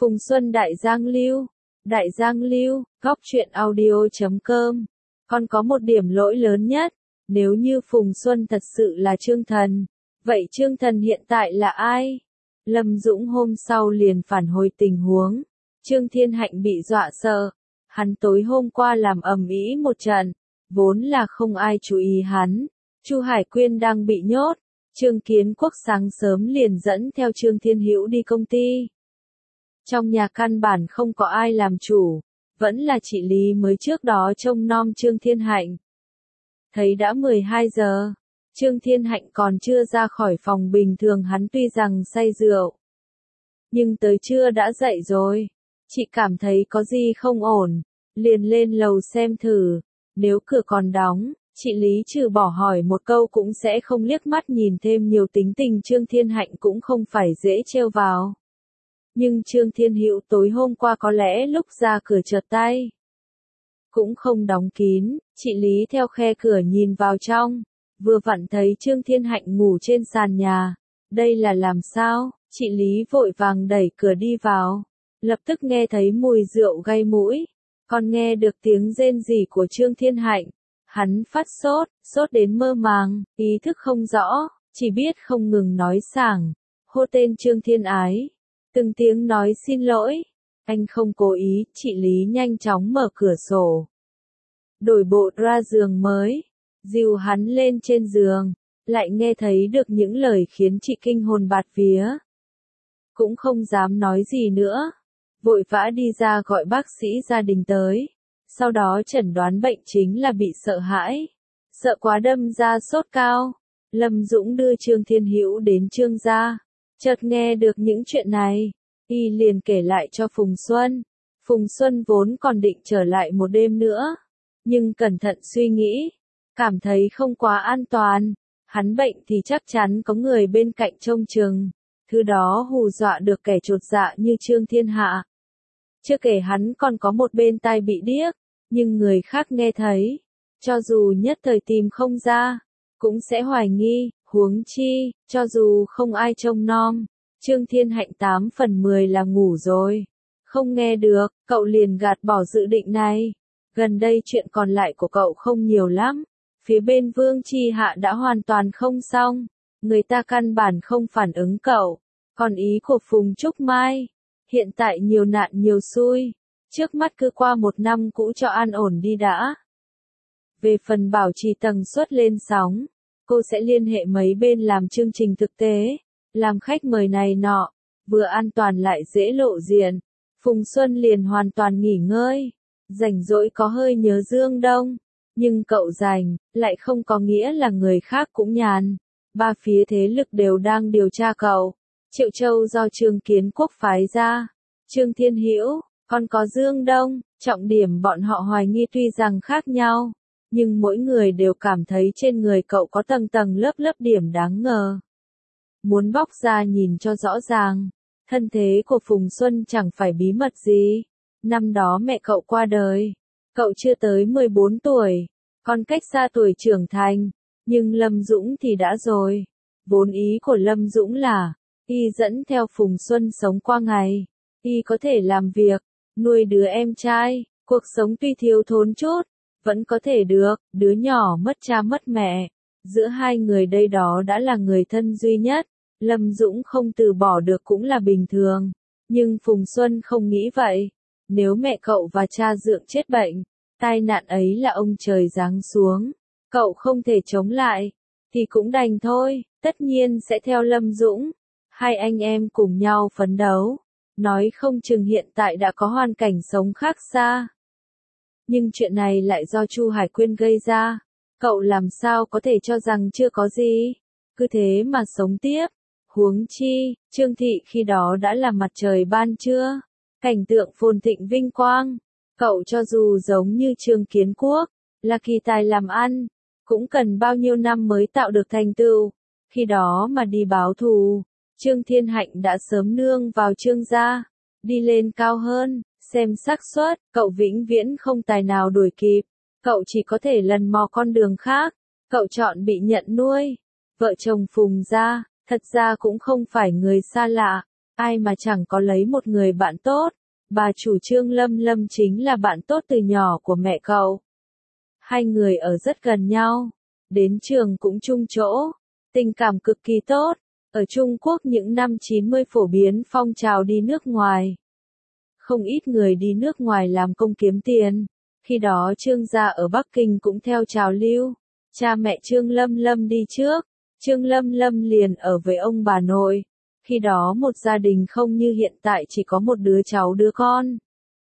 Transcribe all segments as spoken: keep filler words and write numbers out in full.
Phùng Xuân Đại Giang Lưu, Đại Giang Lưu, góc truyện audio chấm com. Con có một điểm lỗi lớn nhất, nếu như Phùng Xuân thật sự là Trương Thần, vậy Trương Thần hiện tại là ai? Lâm Dũng hôm sau liền phản hồi tình huống, Trương Thiên Hạnh bị dọa sợ, hắn tối hôm qua làm ầm ĩ một trận, vốn là không ai chú ý hắn, Chu Hải Quyên đang bị nhốt, Trương Kiến Quốc sáng sớm liền dẫn theo Trương Thiên Hữu đi công ty. Trong nhà căn bản không có ai làm chủ, vẫn là chị Lý mới trước đó trông nom Trương Thiên Hạnh. Thấy đã mười hai giờ, Trương Thiên Hạnh còn chưa ra khỏi phòng, bình thường hắn tuy rằng say rượu, nhưng tới trưa đã dậy rồi. Chị cảm thấy có gì không ổn, liền lên lầu xem thử, nếu cửa còn đóng, chị Lý trừ bỏ hỏi một câu cũng sẽ không liếc mắt nhìn thêm nhiều, tính tình Trương Thiên Hạnh cũng không phải dễ trêu vào. Nhưng Trương Thiên Hữu tối hôm qua có lẽ lúc ra cửa trượt tay, cũng không đóng kín, chị Lý theo khe cửa nhìn vào trong, vừa vặn thấy Trương Thiên Hạnh ngủ trên sàn nhà. Đây là làm sao? Chị Lý vội vàng đẩy cửa đi vào, lập tức nghe thấy mùi rượu gây mũi, còn nghe được tiếng rên rỉ của Trương Thiên Hạnh. Hắn phát sốt, sốt đến mơ màng, ý thức không rõ, chỉ biết không ngừng nói sảng, hô tên Trương Thiên Ái, từng tiếng nói xin lỗi. Anh không cố ý, chị Lý nhanh chóng mở cửa sổ, đổi bộ ra giường mới, dìu hắn lên trên giường, lại nghe thấy được những lời khiến chị kinh hồn bạt vía. Cũng không dám nói gì nữa, vội vã đi ra gọi bác sĩ gia đình tới, sau đó chẩn đoán bệnh chính là bị sợ hãi, sợ quá đâm ra sốt cao. Lâm Dũng đưa Trương Thiên Hữu đến Trương gia, chợt nghe được những chuyện này, y liền kể lại cho Phùng Xuân. Phùng Xuân vốn còn định trở lại một đêm nữa, nhưng cẩn thận suy nghĩ, cảm thấy không quá an toàn, hắn bệnh thì chắc chắn có người bên cạnh trông chừng, thứ đó hù dọa được kẻ chột dạ như Trương Thiên Hạ. Chưa kể hắn còn có một bên tai bị điếc, nhưng người khác nghe thấy, cho dù nhất thời tìm không ra, cũng sẽ hoài nghi, huống chi, cho dù không ai trông nom, Trương Thiên Hạnh tám phần mười là ngủ rồi, không nghe được, cậu liền gạt bỏ dự định này. Gần đây chuyện còn lại của cậu không nhiều lắm, phía bên Vương Chi Hạ đã hoàn toàn không xong, người ta căn bản không phản ứng cậu, còn ý của Phùng Trúc Mai, hiện tại nhiều nạn nhiều xui, trước mắt cứ qua một năm cũ cho an ổn đi đã. Về phần bảo trì tần suất lên sóng, cô sẽ liên hệ mấy bên làm chương trình thực tế, làm khách mời này nọ, vừa an toàn lại dễ lộ diện. Phùng Xuân liền hoàn toàn nghỉ ngơi, rảnh rỗi có hơi nhớ Dương Đông, nhưng cậu rảnh, lại không có nghĩa là người khác cũng nhàn. Ba phía thế lực đều đang điều tra cậu. Triệu Châu do Trương Kiến Quốc phái ra, Trương Thiên Hữu, còn có Dương Đông, trọng điểm bọn họ hoài nghi tuy rằng khác nhau, nhưng mỗi người đều cảm thấy trên người cậu có tầng tầng lớp lớp điểm đáng ngờ. Muốn bóc ra nhìn cho rõ ràng, thân thế của Phùng Xuân chẳng phải bí mật gì. Năm đó mẹ cậu qua đời, cậu chưa tới mười bốn tuổi, còn cách xa tuổi trưởng thành, nhưng Lâm Dũng thì đã rồi. Vốn ý của Lâm Dũng là, y dẫn theo Phùng Xuân sống qua ngày, y có thể làm việc, nuôi đứa em trai, cuộc sống tuy thiếu thốn chút, vẫn có thể được, đứa nhỏ mất cha mất mẹ. Giữa hai người đây đó đã là người thân duy nhất, Lâm Dũng không từ bỏ được cũng là bình thường, nhưng Phùng Xuân không nghĩ vậy. Nếu mẹ cậu và cha Dượng chết bệnh, tai nạn ấy là ông trời giáng xuống, cậu không thể chống lại, thì cũng đành thôi, tất nhiên sẽ theo Lâm Dũng. Hai anh em cùng nhau phấn đấu, nói không chừng hiện tại đã có hoàn cảnh sống khác xa. Nhưng chuyện này lại do Chu Hải Quyên gây ra, cậu làm sao có thể cho rằng chưa có gì, cứ thế mà sống tiếp. Huống chi, Trương Thị khi đó đã là mặt trời ban trưa, cảnh tượng phồn thịnh vinh quang, cậu cho dù giống như Trương Kiến Quốc, là kỳ tài làm ăn, cũng cần bao nhiêu năm mới tạo được thành tựu, khi đó mà đi báo thù. Trương Thiên Hạnh đã sớm nương vào Trương gia, đi lên cao hơn, xem xác suất, cậu vĩnh viễn không tài nào đuổi kịp, cậu chỉ có thể lần mò con đường khác, cậu chọn bị nhận nuôi. Vợ chồng Phùng gia, thật ra cũng không phải người xa lạ, ai mà chẳng có lấy một người bạn tốt, bà chủ Trương Lâm Lâm chính là bạn tốt từ nhỏ của mẹ cậu. Hai người ở rất gần nhau, đến trường cũng chung chỗ, tình cảm cực kỳ tốt. Ở Trung Quốc những năm chín mươi phổ biến phong trào đi nước ngoài. Không ít người đi nước ngoài làm công kiếm tiền. Khi đó Trương gia ở Bắc Kinh cũng theo trào lưu. Cha mẹ Trương Lâm Lâm đi trước, Trương Lâm Lâm liền ở với ông bà nội. Khi đó một gia đình không như hiện tại chỉ có một đứa cháu đứa con.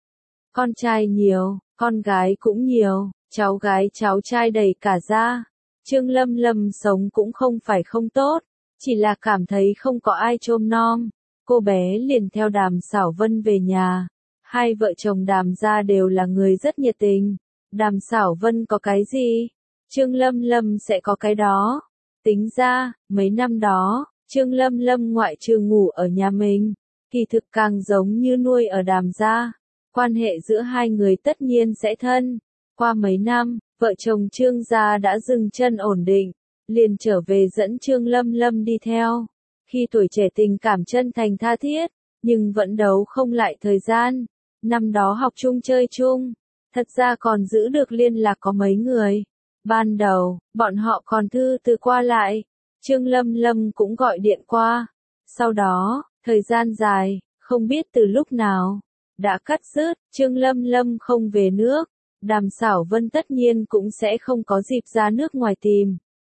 Con trai nhiều, con gái cũng nhiều, cháu gái cháu trai đầy cả gia. Trương Lâm Lâm sống cũng không phải không tốt, chỉ là cảm thấy không có ai trông nom. Cô bé liền theo Đàm Sảo Vân về nhà. Hai vợ chồng Đàm gia đều là người rất nhiệt tình. Đàm Sảo Vân có cái gì, Trương Lâm Lâm sẽ có cái đó. Tính ra, mấy năm đó, Trương Lâm Lâm ngoại trừ ngủ ở nhà mình, kỳ thực càng giống như nuôi ở Đàm gia. Quan hệ giữa hai người tất nhiên sẽ thân. Qua mấy năm, vợ chồng Trương gia đã dừng chân ổn định, liền trở về dẫn Trương Lâm Lâm đi theo. Khi tuổi trẻ tình cảm chân thành tha thiết, nhưng vẫn đấu không lại thời gian. Năm đó học chung chơi chung, thật ra còn giữ được liên lạc có mấy người. Ban đầu, bọn họ còn thư từ qua lại, Trương Lâm Lâm cũng gọi điện qua. Sau đó, thời gian dài, không biết từ lúc nào, đã cắt rứt, Trương Lâm Lâm không về nước. Đàm Sảo Vân tất nhiên cũng sẽ không có dịp ra nước ngoài tìm.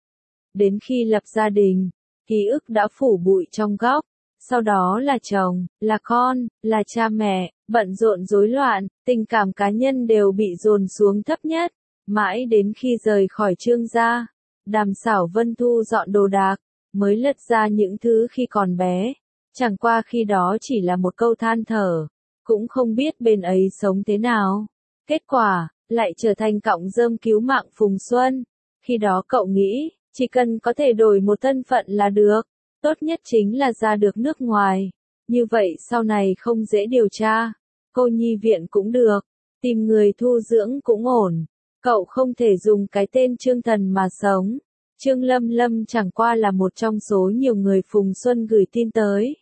Đến khi lập gia đình, ký ức đã phủ bụi trong góc, sau đó là chồng, là con, là cha mẹ, bận rộn rối loạn, tình cảm cá nhân đều bị dồn xuống thấp nhất, mãi đến khi rời khỏi Trương gia, Đàm Sảo Vân thu dọn đồ đạc, mới lật ra những thứ khi còn bé, chẳng qua khi đó chỉ là một câu than thở, cũng không biết bên ấy sống thế nào. Kết quả, lại trở thành cọng rơm cứu mạng Phùng Xuân. Khi đó cậu nghĩ, chỉ cần có thể đổi một thân phận là được, tốt nhất chính là ra được nước ngoài. Như vậy sau này không dễ điều tra, cô nhi viện cũng được, tìm người thu dưỡng cũng ổn. Cậu không thể dùng cái tên Trương Thần mà sống. Trương Lâm Lâm chẳng qua là một trong số nhiều người Phùng Xuân gửi tin tới.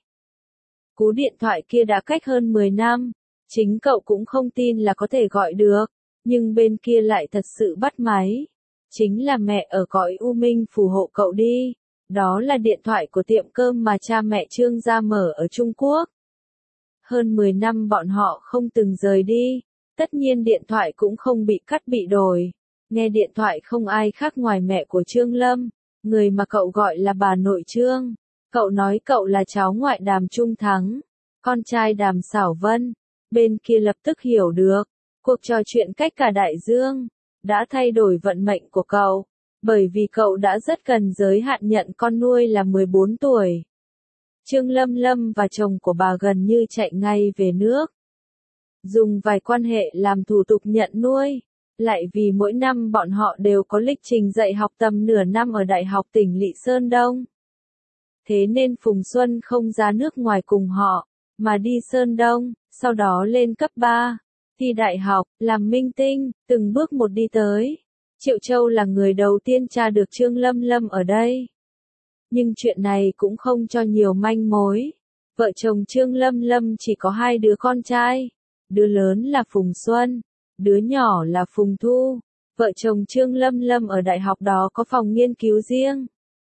Cú điện thoại kia đã cách hơn mười năm, chính cậu cũng không tin là có thể gọi được, nhưng bên kia lại thật sự bắt máy. Chính là mẹ ở cõi U Minh phù hộ cậu đi. Đó là điện thoại của tiệm cơm mà cha mẹ Trương gia mở ở Trung Quốc. Hơn mười năm bọn họ không từng rời đi, tất nhiên điện thoại cũng không bị cắt bị đổi. Nghe điện thoại không ai khác ngoài mẹ của Trương Lâm, người mà cậu gọi là bà nội Trương. Cậu nói cậu là cháu ngoại Đàm Trung Thắng, con trai Đàm Sảo Vân. Bên kia lập tức hiểu được, cuộc trò chuyện cách cả đại dương đã thay đổi vận mệnh của cậu, bởi vì cậu đã rất gần giới hạn nhận con nuôi là mười bốn tuổi. Trương Lâm Lâm và chồng của bà gần như chạy ngay về nước. Dùng vài quan hệ làm thủ tục nhận nuôi, lại vì mỗi năm bọn họ đều có lịch trình dạy học tầm nửa năm ở Đại học tỉnh Lỵ Sơn Đông. Thế nên Phùng Xuân không ra nước ngoài cùng họ, mà đi Sơn Đông, sau đó lên cấp ba, thi đại học, làm minh tinh, từng bước một đi tới. Triệu Châu là người đầu tiên tra được Trương Lâm Lâm ở đây. Nhưng chuyện này cũng không cho nhiều manh mối. Vợ chồng Trương Lâm Lâm chỉ có hai đứa con trai. Đứa lớn là Phùng Xuân, đứa nhỏ là Phùng Thu. Vợ chồng Trương Lâm Lâm ở đại học đó có phòng nghiên cứu riêng.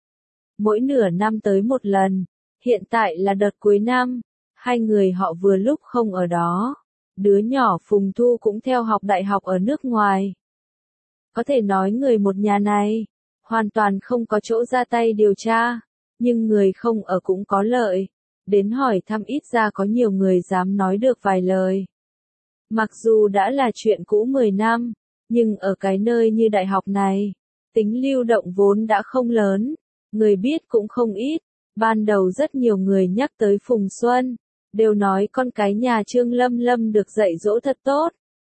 Mỗi nửa năm tới một lần. Hiện tại là đợt cuối năm. Hai người họ vừa lúc không ở đó. Đứa nhỏ Phùng Thu cũng theo học đại học ở nước ngoài. Có thể nói người một nhà này, hoàn toàn không có chỗ ra tay điều tra, nhưng người không ở cũng có lợi. Đến hỏi thăm ít ra có nhiều người dám nói được vài lời. Mặc dù đã là chuyện cũ mười năm, nhưng ở cái nơi như đại học này, tính lưu động vốn đã không lớn, người biết cũng không ít. Ban đầu rất nhiều người nhắc tới Phùng Xuân, đều nói con cái nhà Trương Lâm Lâm được dạy dỗ thật tốt.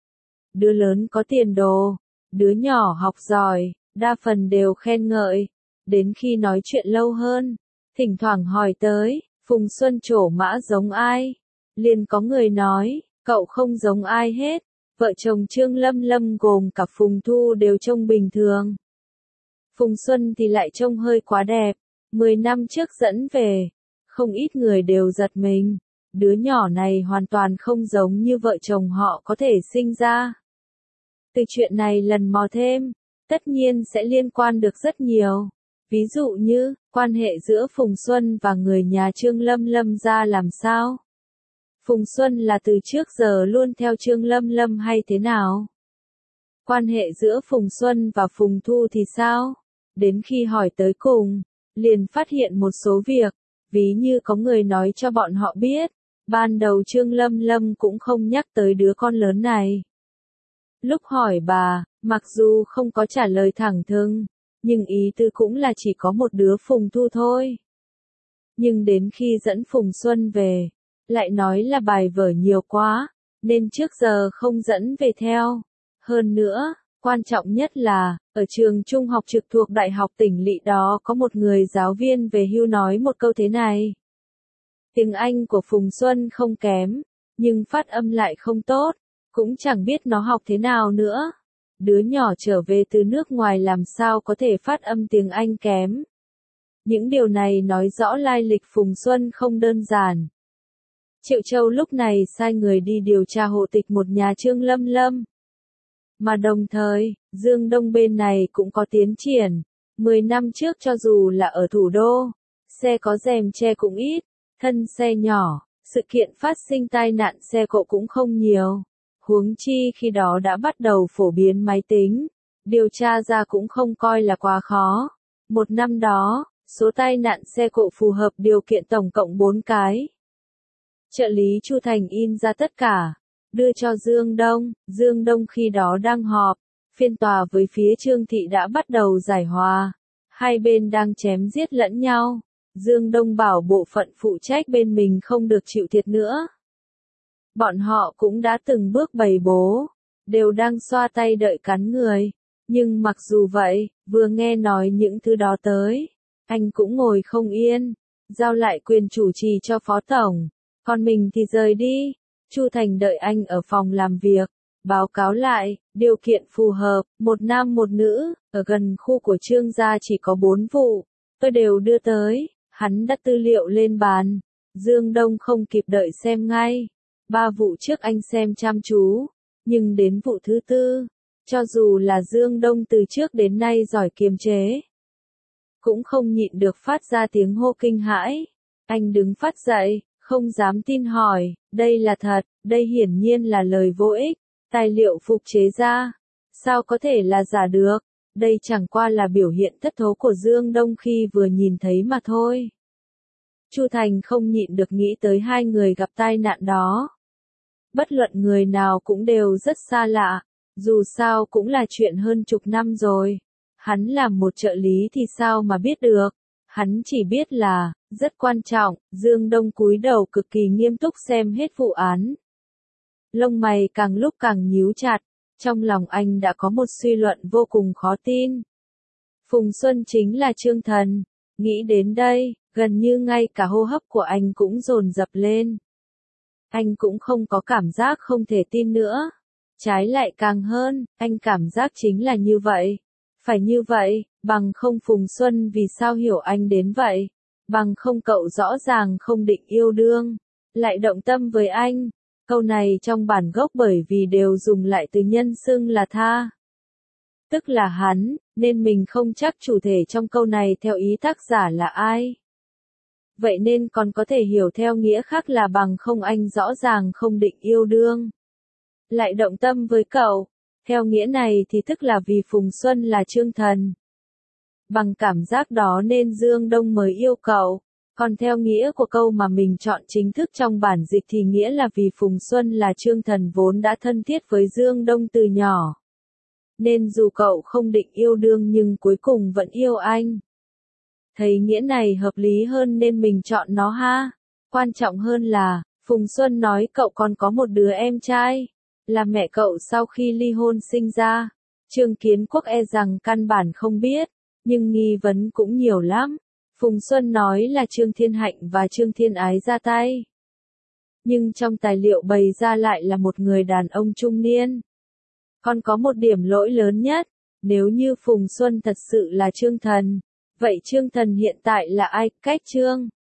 Đứa lớn có tiền đồ, đứa nhỏ học giỏi, đa phần đều khen ngợi. Đến khi nói chuyện lâu hơn, thỉnh thoảng hỏi tới, Phùng Xuân trổ mã giống ai? Liền có người nói, cậu không giống ai hết. Vợ chồng Trương Lâm Lâm gồm cả Phùng Thu đều trông bình thường. Phùng Xuân thì lại trông hơi quá đẹp. Mười năm trước dẫn về, không ít người đều giật mình. Đứa nhỏ này hoàn toàn không giống như vợ chồng họ có thể sinh ra. Từ chuyện này lần mò thêm, tất nhiên sẽ liên quan được rất nhiều. Ví dụ như, quan hệ giữa Phùng Xuân và người nhà Trương Lâm Lâm ra làm sao? Phùng Xuân là từ trước giờ luôn theo Trương Lâm Lâm hay thế nào? Quan hệ giữa Phùng Xuân và Phùng Thu thì sao? Đến khi hỏi tới cùng, liền phát hiện một số việc, ví như có người nói cho bọn họ biết, ban đầu Trương Lâm Lâm cũng không nhắc tới đứa con lớn này. Lúc hỏi bà, mặc dù không có trả lời thẳng thừng, nhưng ý tư cũng là chỉ có một đứa Phùng Thu thôi. Nhưng đến khi dẫn Phùng Xuân về, lại nói là bài vở nhiều quá, nên trước giờ không dẫn về theo. Hơn nữa, quan trọng nhất là, ở trường trung học trực thuộc Đại học tỉnh lỵ đó có một người giáo viên về hưu nói một câu thế này. Tiếng Anh của Phùng Xuân không kém, nhưng phát âm lại không tốt, cũng chẳng biết nó học thế nào nữa. Đứa nhỏ trở về từ nước ngoài làm sao có thể phát âm tiếng Anh kém. Những điều này nói rõ lai lịch Phùng Xuân không đơn giản. Triệu Châu lúc này sai người đi điều tra hộ tịch một nhà Trương Lâm Lâm. Mà đồng thời, Dương Đông bên này cũng có tiến triển. Mười năm trước cho dù là ở thủ đô, xe có rèm che cũng ít, thân xe nhỏ, sự kiện phát sinh tai nạn xe cộ cũng không nhiều. Huống chi khi đó đã bắt đầu phổ biến máy tính, điều tra ra cũng không coi là quá khó. Một năm đó, số tai nạn xe cộ phù hợp điều kiện tổng cộng bốn cái. Trợ lý Chu Thành in ra tất cả, đưa cho Dương Đông. Dương Đông khi đó đang họp, phiên tòa với phía Trương Thị đã bắt đầu giải hòa. Hai bên đang chém giết lẫn nhau. Dương Đông bảo bộ phận phụ trách bên mình không được chịu thiệt nữa. Bọn họ cũng đã từng bước bày bố, đều đang xoa tay đợi cắn người. Nhưng mặc dù vậy, vừa nghe nói những thứ đó tới, anh cũng ngồi không yên, giao lại quyền chủ trì cho phó tổng, còn mình thì rời đi. Chu Thành đợi anh ở phòng làm việc, báo cáo lại, điều kiện phù hợp, một nam một nữ, ở gần khu của Trương gia chỉ có bốn vụ, tôi đều đưa tới, hắn đặt tư liệu lên bàn. Dương Đông không kịp đợi xem ngay. Ba vụ trước anh xem chăm chú, nhưng đến vụ thứ tư, cho dù là Dương Đông từ trước đến nay giỏi kiềm chế, cũng không nhịn được phát ra tiếng hô kinh hãi. Anh đứng phát dậy, không dám tin hỏi, đây là thật, đây hiển nhiên là lời vô ích, tài liệu phục chế ra, sao có thể là giả được, đây chẳng qua là biểu hiện thất thố của Dương Đông khi vừa nhìn thấy mà thôi. Chu Thành không nhịn được nghĩ tới hai người gặp tai nạn đó. Bất luận người nào cũng đều rất xa lạ, dù sao cũng là chuyện hơn chục năm rồi. Hắn làm một trợ lý thì sao mà biết được, hắn chỉ biết là, rất quan trọng. Dương Đông cúi đầu cực kỳ nghiêm túc xem hết vụ án. Lông mày càng lúc càng nhíu chặt, trong lòng anh đã có một suy luận vô cùng khó tin. Phùng Xuân chính là Trương Thần, nghĩ đến đây, gần như ngay cả hô hấp của anh cũng dồn dập lên. Anh cũng không có cảm giác không thể tin nữa. Trái lại càng hơn, anh cảm giác chính là như vậy. Phải như vậy, bằng không Phùng Xuân vì sao hiểu anh đến vậy. Bằng không cậu rõ ràng không định yêu đương, lại động tâm với anh. Câu này trong bản gốc bởi vì đều dùng lại từ nhân xưng là tha. Tức là hắn, nên mình không chắc chủ thể trong câu này theo ý tác giả là ai. Vậy nên còn có thể hiểu theo nghĩa khác là bằng không anh rõ ràng không định yêu đương, lại động tâm với cậu. Theo nghĩa này thì tức là vì Phùng Xuân là Trương Thần. Bằng cảm giác đó nên Dương Đông mới yêu cậu. Còn theo nghĩa của câu mà mình chọn chính thức trong bản dịch thì nghĩa là vì Phùng Xuân là Trương Thần vốn đã thân thiết với Dương Đông từ nhỏ. Nên dù cậu không định yêu đương nhưng cuối cùng vẫn yêu anh. Thấy nghĩa này hợp lý hơn nên mình chọn nó ha. Quan trọng hơn là, Phùng Xuân nói cậu còn có một đứa em trai, là mẹ cậu sau khi ly hôn sinh ra. Trương Kiến Quốc e rằng căn bản không biết, nhưng nghi vấn cũng nhiều lắm. Phùng Xuân nói là Trương Thiên Hạnh và Trương Thiên Ái ra tay. Nhưng trong tài liệu bày ra lại là một người đàn ông trung niên. Còn có một điểm lỗi lớn nhất, nếu như Phùng Xuân thật sự là Trương Thần, vậy Trương Thần hiện tại là ai? Cách Trương